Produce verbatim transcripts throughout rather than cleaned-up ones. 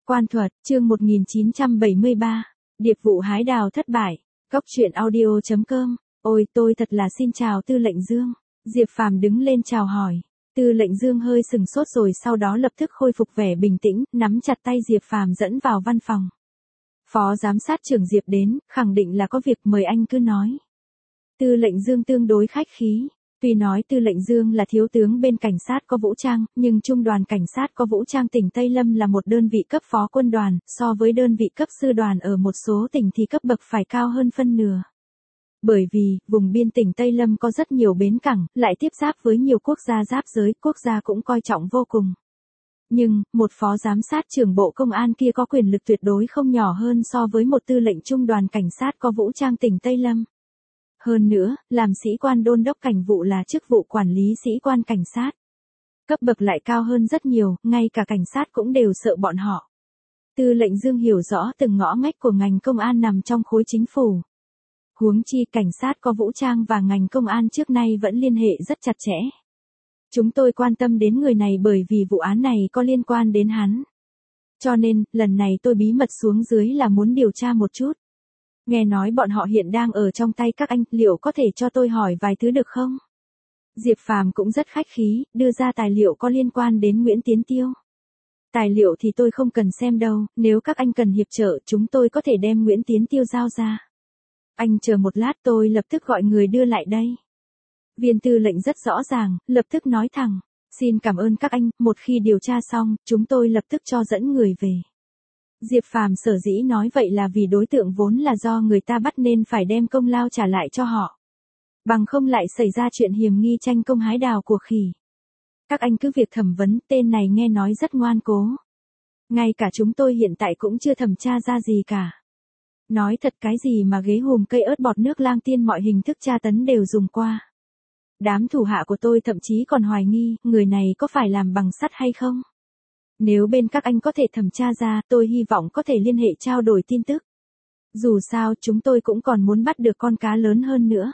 Quan thuật, chương một nghìn chín trăm bảy mươi ba, điệp vụ hái đào thất bại. Cốc truyện audio chấm com. Ôi, tôi thật là xin chào Tư lệnh Dương. Diệp Phàm đứng lên chào hỏi. Tư lệnh Dương hơi sừng sốt rồi sau đó lập tức khôi phục vẻ bình tĩnh, nắm chặt tay Diệp Phàm dẫn vào văn phòng. Phó giám sát trưởng Diệp đến, khẳng định là có việc, mời anh cứ nói. Tư lệnh Dương tương đối khách khí. Tuy nói Tư lệnh Dương là thiếu tướng bên cảnh sát có vũ trang, nhưng trung đoàn cảnh sát có vũ trang tỉnh Tây Lâm là một đơn vị cấp phó quân đoàn, so với đơn vị cấp sư đoàn ở một số tỉnh thì cấp bậc phải cao hơn phân nửa. Bởi vì, vùng biên tỉnh Tây Lâm có rất nhiều bến cảng, lại tiếp giáp với nhiều quốc gia giáp giới, quốc gia cũng coi trọng vô cùng. Nhưng, một phó giám sát trưởng bộ công an kia có quyền lực tuyệt đối không nhỏ hơn so với một tư lệnh trung đoàn cảnh sát có vũ trang tỉnh Tây Lâm. Hơn nữa, làm sĩ quan đôn đốc cảnh vụ là chức vụ quản lý sĩ quan cảnh sát. Cấp bậc lại cao hơn rất nhiều, ngay cả cảnh sát cũng đều sợ bọn họ. Tư lệnh Dương hiểu rõ từng ngõ ngách của ngành công an nằm trong khối chính phủ. Huống chi cảnh sát có vũ trang và ngành công an trước nay vẫn liên hệ rất chặt chẽ. Chúng tôi quan tâm đến người này bởi vì vụ án này có liên quan đến hắn. Cho nên, lần này tôi bí mật xuống dưới là muốn điều tra một chút. Nghe nói bọn họ hiện đang ở trong tay các anh, liệu có thể cho tôi hỏi vài thứ được không? Diệp Phàm cũng rất khách khí, đưa ra tài liệu có liên quan đến Nguyễn Tiến Tiêu. Tài liệu thì tôi không cần xem đâu, nếu các anh cần hiệp trợ chúng tôi có thể đem Nguyễn Tiến Tiêu giao ra. Anh chờ một lát, tôi lập tức gọi người đưa lại đây. Viên tư lệnh rất rõ ràng, lập tức nói thẳng, xin cảm ơn các anh, một khi điều tra xong, chúng tôi lập tức cho dẫn người về. Diệp Phàm sở dĩ nói vậy là vì đối tượng vốn là do người ta bắt nên phải đem công lao trả lại cho họ. Bằng không lại xảy ra chuyện hiềm nghi tranh công hái đào của khỉ. Các anh cứ việc thẩm vấn, tên này nghe nói rất ngoan cố. Ngay cả chúng tôi hiện tại cũng chưa thẩm tra ra gì cả. Nói thật, cái gì mà ghế hùm cây ớt bọt nước lang tiên mọi hình thức tra tấn đều dùng qua. Đám thủ hạ của tôi thậm chí còn hoài nghi, người này có phải làm bằng sắt hay không? Nếu bên các anh có thể thẩm tra ra, tôi hy vọng có thể liên hệ trao đổi tin tức. Dù sao, chúng tôi cũng còn muốn bắt được con cá lớn hơn nữa.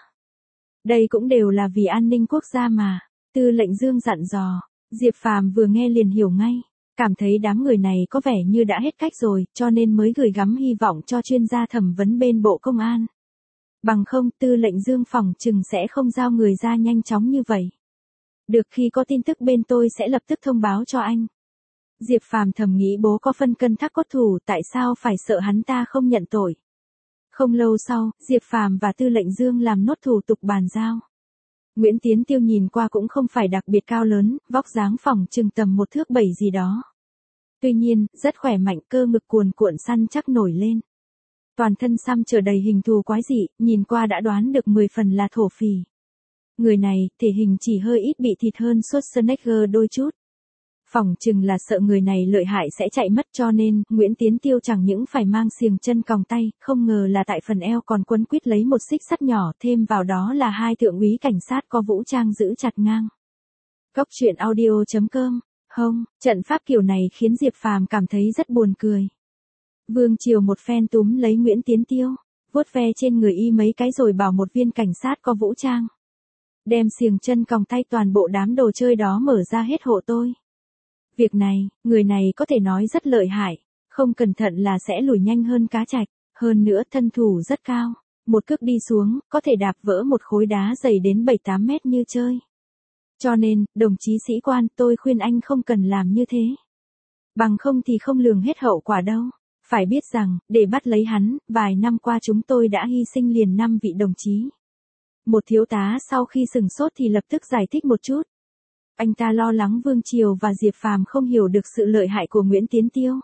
Đây cũng đều là vì an ninh quốc gia mà. Tư lệnh Dương dặn dò. Diệp Phàm vừa nghe liền hiểu ngay. Cảm thấy đám người này có vẻ như đã hết cách rồi, cho nên mới gửi gắm hy vọng cho chuyên gia thẩm vấn bên Bộ Công an. Bằng không, Tư lệnh Dương phòng chừng sẽ không giao người ra nhanh chóng như vậy. Được, khi có tin tức bên tôi sẽ lập tức thông báo cho anh. Diệp Phàm thầm nghĩ bố có phân cân thác cốt thủ, tại sao phải sợ hắn ta không nhận tội. Không lâu sau, Diệp Phàm và Tư lệnh Dương làm nốt thủ tục bàn giao. Nguyễn Tiến Tiêu nhìn qua cũng không phải đặc biệt cao lớn, vóc dáng phỏng chừng tầm một thước bảy gì đó. Tuy nhiên, rất khỏe mạnh, cơ ngực cuồn cuộn săn chắc nổi lên. Toàn thân xăm trở đầy hình thù quái dị, nhìn qua đã đoán được mười phần là thổ phỉ. Người này, thể hình chỉ hơi ít bị thịt hơn Schwarzenegger đôi chút. Phỏng chừng là sợ người này lợi hại sẽ chạy mất cho nên, Nguyễn Tiến Tiêu chẳng những phải mang xiềng chân còng tay, không ngờ là tại phần eo còn quấn quýt lấy một xích sắt nhỏ, thêm vào đó là hai thượng úy cảnh sát có vũ trang giữ chặt ngang. Cốc truyện audio chấm com. Hông, trận pháp kiểu này khiến Diệp Phàm cảm thấy rất buồn cười. Vương Triều một phen túm lấy Nguyễn Tiến Tiêu, vuốt ve trên người y mấy cái rồi bảo một viên cảnh sát có vũ trang. Đem xiềng chân còng tay toàn bộ đám đồ chơi đó mở ra hết hộ tôi. Việc này, người này có thể nói rất lợi hại, không cẩn thận là sẽ lùi nhanh hơn cá trạch, hơn nữa thân thủ rất cao, một cước đi xuống, có thể đạp vỡ một khối đá dày đến bảy tám mét như chơi. Cho nên, đồng chí sĩ quan, tôi khuyên anh không cần làm như thế. Bằng không thì không lường hết hậu quả đâu. Phải biết rằng, để bắt lấy hắn, vài năm qua chúng tôi đã hy sinh liền năm vị đồng chí. Một thiếu tá sau khi sừng sốt thì lập tức giải thích một chút. Anh ta lo lắng Vương Triều và Diệp Phàm không hiểu được sự lợi hại của Nguyễn Tiến Tiêu.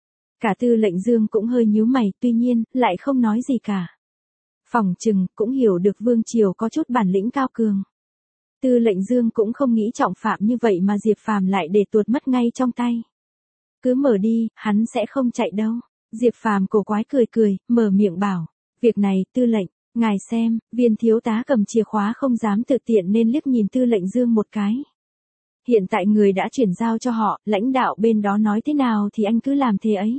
Cả Tư lệnh Dương cũng hơi nhíu mày, tuy nhiên, lại không nói gì cả. Phỏng chừng, cũng hiểu được Vương Triều có chút bản lĩnh cao cường. Tư lệnh Dương cũng không nghĩ trọng phạm như vậy mà Diệp Phàm lại để tuột mất ngay trong tay. Cứ mở đi, hắn sẽ không chạy đâu. Diệp Phàm cổ quái cười cười, mở miệng bảo. Việc này, tư lệnh, ngài xem, viên thiếu tá cầm chìa khóa không dám tự tiện nên liếc nhìn Tư lệnh Dương một cái. Hiện tại người đã chuyển giao cho họ, lãnh đạo bên đó nói thế nào thì anh cứ làm thế ấy.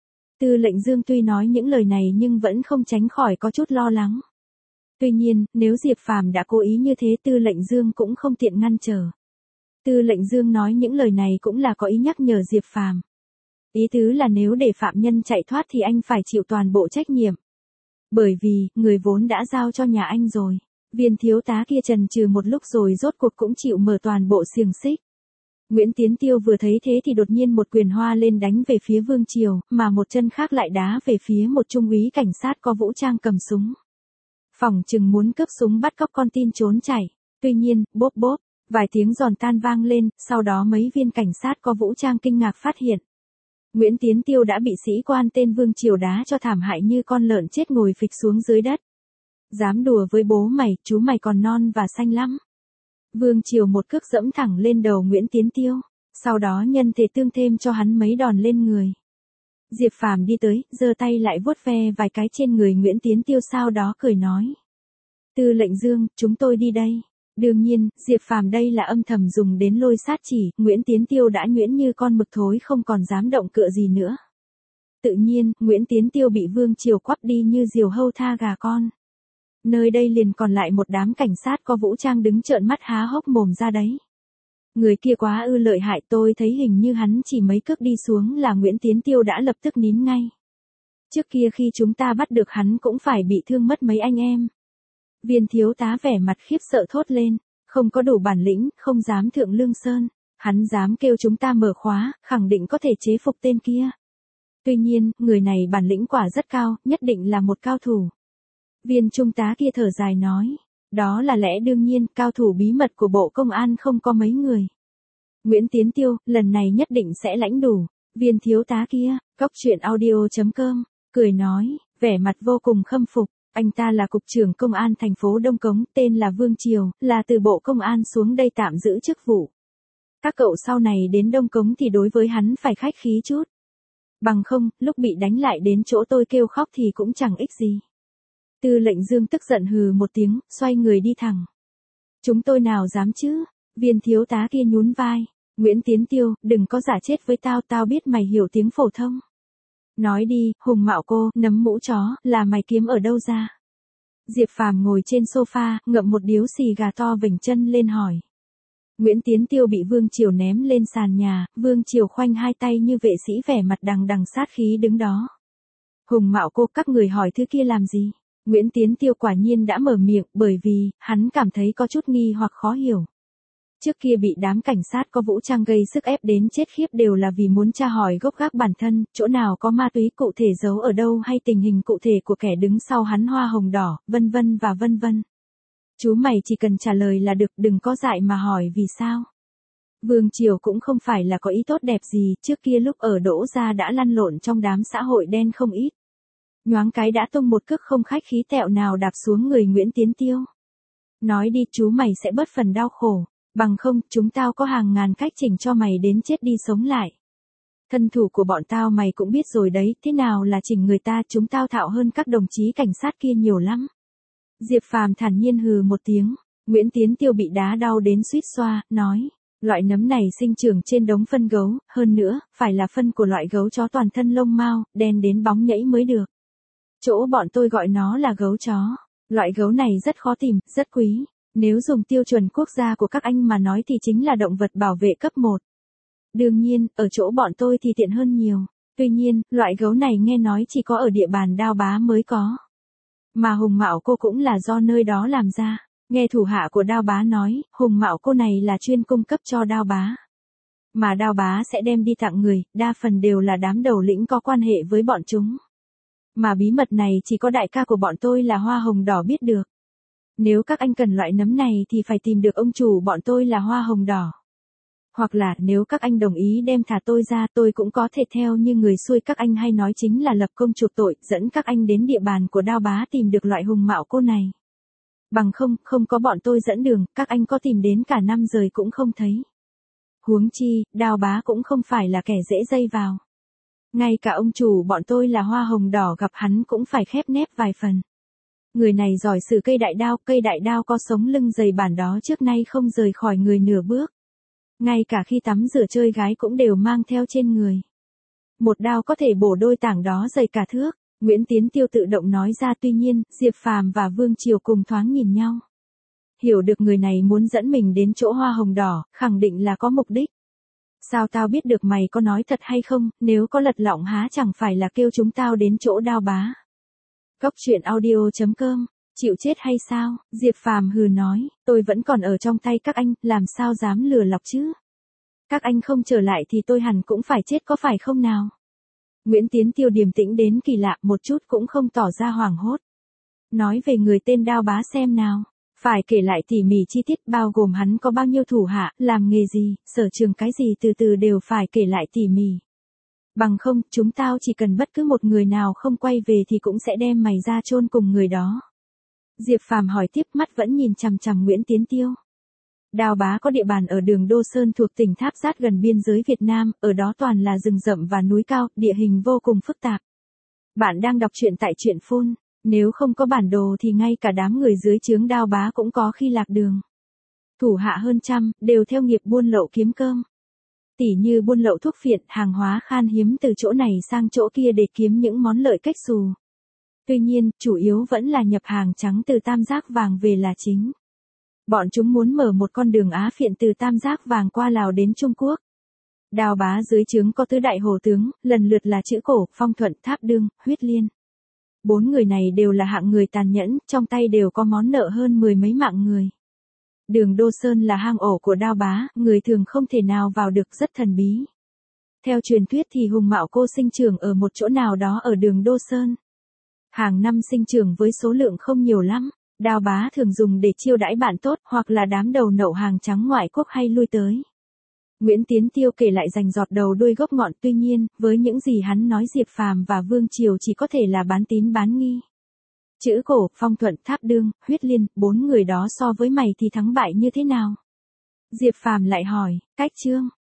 Tư lệnh Dương tuy nói những lời này nhưng vẫn không tránh khỏi có chút lo lắng. Tuy nhiên, nếu Diệp Phàm đã cố ý như thế Tư lệnh Dương cũng không tiện ngăn trở. Tư lệnh Dương nói những lời này cũng là có ý nhắc nhở Diệp Phàm. Ý tứ là nếu để phạm nhân chạy thoát thì anh phải chịu toàn bộ trách nhiệm. Bởi vì, người vốn đã giao cho nhà anh rồi. Viên thiếu tá kia chần chừ một lúc rồi rốt cuộc cũng chịu mở toàn bộ xiềng xích. Nguyễn Tiến Tiêu vừa thấy thế thì đột nhiên một quyền hoa lên đánh về phía Vương Triều, mà một chân khác lại đá về phía một trung úy cảnh sát có vũ trang cầm súng. Phỏng chừng muốn cướp súng bắt cóc con tin trốn chạy. Tuy nhiên, bốp bốp, vài tiếng giòn tan vang lên, sau đó mấy viên cảnh sát có vũ trang kinh ngạc phát hiện. Nguyễn Tiến Tiêu đã bị sĩ quan tên Vương Triều đá cho thảm hại như con lợn chết ngồi phịch xuống dưới đất. Dám đùa với bố mày, chú mày còn non và xanh lắm. Vương Triều một cước dẫm thẳng lên đầu Nguyễn Tiến Tiêu, sau đó nhân thể tương thêm cho hắn mấy đòn lên người. Diệp Phàm đi tới, giơ tay lại vuốt ve vài cái trên người Nguyễn Tiến Tiêu, sau đó cười nói. Tư lệnh Dương, chúng tôi đi đây. Đương nhiên, Diệp Phàm đây là âm thầm dùng đến lôi sát chỉ, Nguyễn Tiến Tiêu đã nhuyễn như con mực thối không còn dám động cựa gì nữa. Tự nhiên, Nguyễn Tiến Tiêu bị Vương Triều quắp đi như diều hâu tha gà con. Nơi đây liền còn lại một đám cảnh sát có vũ trang đứng trợn mắt há hốc mồm ra đấy. Người kia quá ư lợi hại, tôi thấy hình như hắn chỉ mấy cước đi xuống là Nguyễn Tiến Tiêu đã lập tức nín ngay. Trước kia khi chúng ta bắt được hắn cũng phải bị thương mất mấy anh em. Viên thiếu tá vẻ mặt khiếp sợ thốt lên, không có đủ bản lĩnh, không dám thượng lương sơn, hắn dám kêu chúng ta mở khóa, khẳng định có thể chế phục tên kia. Tuy nhiên, người này bản lĩnh quả rất cao, nhất định là một cao thủ. Viên trung tá kia thở dài nói, đó là lẽ đương nhiên, cao thủ bí mật của Bộ Công an không có mấy người. Nguyễn Tiến Tiêu, lần này nhất định sẽ lãnh đủ. Viên thiếu tá kia, cóc truyện audio chấm com, cười nói, vẻ mặt vô cùng khâm phục. Anh ta là cục trưởng công an thành phố Đông Cống, tên là Vương Triều, là từ Bộ Công an xuống đây tạm giữ chức vụ. Các cậu sau này đến Đông Cống thì đối với hắn phải khách khí chút. Bằng không, lúc bị đánh lại đến chỗ tôi kêu khóc thì cũng chẳng ích gì. Tư lệnh Dương tức giận hừ một tiếng, xoay người đi thẳng. Chúng tôi nào dám chứ? Viên thiếu tá kia nhún vai. Nguyễn Tiến Tiêu, đừng có giả chết với tao, tao biết mày hiểu tiếng phổ thông. Nói đi, Hùng Mạo Cô, nấm mũ chó, là mày kiếm ở đâu ra? Diệp Phàm ngồi trên sofa, ngậm một điếu xì gà to vểnh chân lên hỏi. Nguyễn Tiến Tiêu bị Vương Triều ném lên sàn nhà, Vương Triều khoanh hai tay như vệ sĩ vẻ mặt đằng đằng sát khí đứng đó. Hùng Mạo Cô, các người hỏi thứ kia làm gì? Nguyễn Tiến Tiêu quả nhiên đã mở miệng, bởi vì, hắn cảm thấy có chút nghi hoặc khó hiểu. Trước kia bị đám cảnh sát có vũ trang gây sức ép đến chết khiếp đều là vì muốn tra hỏi gốc gác bản thân, chỗ nào có ma túy cụ thể giấu ở đâu hay tình hình cụ thể của kẻ đứng sau hắn hoa hồng đỏ, vân vân và vân vân. Chú mày chỉ cần trả lời là được, đừng có dại mà hỏi vì sao. Vương Triều cũng không phải là có ý tốt đẹp gì, trước kia lúc ở Đỗ Gia đã lăn lộn trong đám xã hội đen không ít. Nhoáng cái đã tung một cước không khách khí tẹo nào đạp xuống người Nguyễn Tiến Tiêu. Nói đi, chú mày sẽ bớt phần đau khổ. Bằng không, chúng tao có hàng ngàn cách chỉnh cho mày đến chết đi sống lại. Thân thủ của bọn tao mày cũng biết rồi đấy, thế nào là chỉnh người ta, chúng tao thạo hơn các đồng chí cảnh sát kia nhiều lắm. Diệp Phàm thản nhiên hừ một tiếng, Nguyễn Tiến Tiêu bị đá đau đến suýt xoa, nói, loại nấm này sinh trưởng trên đống phân gấu, hơn nữa, phải là phân của loại gấu chó toàn thân lông mao, đen đến bóng nhẫy mới được. Chỗ bọn tôi gọi nó là gấu chó, loại gấu này rất khó tìm, rất quý. Nếu dùng tiêu chuẩn quốc gia của các anh mà nói thì chính là động vật bảo vệ cấp một. Đương nhiên, ở chỗ bọn tôi thì tiện hơn nhiều. Tuy nhiên, loại gấu này nghe nói chỉ có ở địa bàn Đao Bá mới có. Mà Hùng Mạo Cô cũng là do nơi đó làm ra. Nghe thủ hạ của Đao Bá nói, Hùng Mạo Cô này là chuyên cung cấp cho Đao Bá. Mà Đao Bá sẽ đem đi tặng người, đa phần đều là đám đầu lĩnh có quan hệ với bọn chúng. Mà bí mật này chỉ có đại ca của bọn tôi là Hoa Hồng Đỏ biết được. Nếu các anh cần loại nấm này thì phải tìm được ông chủ bọn tôi là Hoa Hồng Đỏ. Hoặc là nếu các anh đồng ý đem thả tôi ra, tôi cũng có thể theo như người xuôi các anh hay nói chính là lập công chuộc tội, dẫn các anh đến địa bàn của Đao Bá tìm được loại Hùng Mạo Cô này. Bằng không, không có bọn tôi dẫn đường, các anh có tìm đến cả năm rời cũng không thấy. Huống chi, Đao Bá cũng không phải là kẻ dễ dây vào. Ngay cả ông chủ bọn tôi là Hoa Hồng Đỏ gặp hắn cũng phải khép nép vài phần. Người này giỏi sử cây đại đao, cây đại đao có sống lưng dày bản đó trước nay không rời khỏi người nửa bước. Ngay cả khi tắm rửa chơi gái cũng đều mang theo trên người. Một đao có thể bổ đôi tảng đó dày cả thước. Nguyễn Tiến Tiêu tự động nói ra, tuy nhiên, Diệp Phàm và Vương Triều cùng thoáng nhìn nhau. Hiểu được người này muốn dẫn mình đến chỗ Hoa Hồng Đỏ, khẳng định là có mục đích. Sao tao biết được mày có nói thật hay không, nếu có lật lọng há chẳng phải là kêu chúng tao đến chỗ Đao Bá. Cốc truyện audio chấm com, chịu chết hay sao, Diệp Phàm hừ nói, tôi vẫn còn ở trong tay các anh, làm sao dám lừa lọc chứ. Các anh không trở lại thì tôi hẳn cũng phải chết có phải không nào. Nguyễn Tiến Tiêu điềm tĩnh đến kỳ lạ, một chút cũng không tỏ ra hoảng hốt. Nói về người tên Đao Bá xem nào. Phải kể lại tỉ mỉ chi tiết bao gồm hắn có bao nhiêu thủ hạ, làm nghề gì, sở trường cái gì từ từ đều phải kể lại tỉ mỉ. Bằng không, chúng tao chỉ cần bất cứ một người nào không quay về thì cũng sẽ đem mày ra chôn cùng người đó. Diệp Phàm hỏi tiếp, mắt vẫn nhìn chằm chằm Nguyễn Tiến Tiêu. Đao Bá có địa bàn ở đường Đô Sơn thuộc tỉnh Tháp Sát gần biên giới Việt Nam, ở đó toàn là rừng rậm và núi cao, địa hình vô cùng phức tạp. Bạn đang đọc truyện tại truyện phun. Nếu không có bản đồ thì ngay cả đám người dưới trướng Đao Bá cũng có khi lạc đường. Thủ hạ hơn trăm, đều theo nghiệp buôn lậu kiếm cơm. Tỉ như buôn lậu thuốc phiện, hàng hóa khan hiếm từ chỗ này sang chỗ kia để kiếm những món lợi cách xù. Tuy nhiên, chủ yếu vẫn là nhập hàng trắng từ Tam Giác Vàng về là chính. Bọn chúng muốn mở một con đường Á phiện từ Tam Giác Vàng qua Lào đến Trung Quốc. Đao Bá dưới trướng có tứ đại hổ tướng, lần lượt là Chữ Cổ, Phong Thuận, Tháp Đương, Huyết Liên. Bốn người này đều là hạng người tàn nhẫn, trong tay đều có món nợ hơn mười mấy mạng người. Đường Đô Sơn là hang ổ của Đao Bá, người thường không thể nào vào được, rất thần bí. Theo truyền thuyết thì Hùng Mạo Cô sinh trưởng ở một chỗ nào đó ở đường Đô Sơn. Hàng năm sinh trưởng với số lượng không nhiều lắm, Đao Bá thường dùng để chiêu đãi bạn tốt hoặc là đám đầu nậu hàng trắng ngoại quốc hay lui tới. Nguyễn Tiến Tiêu kể lại rành giọt đầu đuôi gốc ngọn, tuy nhiên, với những gì hắn nói Diệp Phàm và Vương Triều chỉ có thể là bán tín bán nghi. Chữ Cổ, Phong Thuận, Tháp Đương, Huyết Liên, bốn người đó so với mày thì thắng bại như thế nào? Diệp Phàm lại hỏi, cách chương,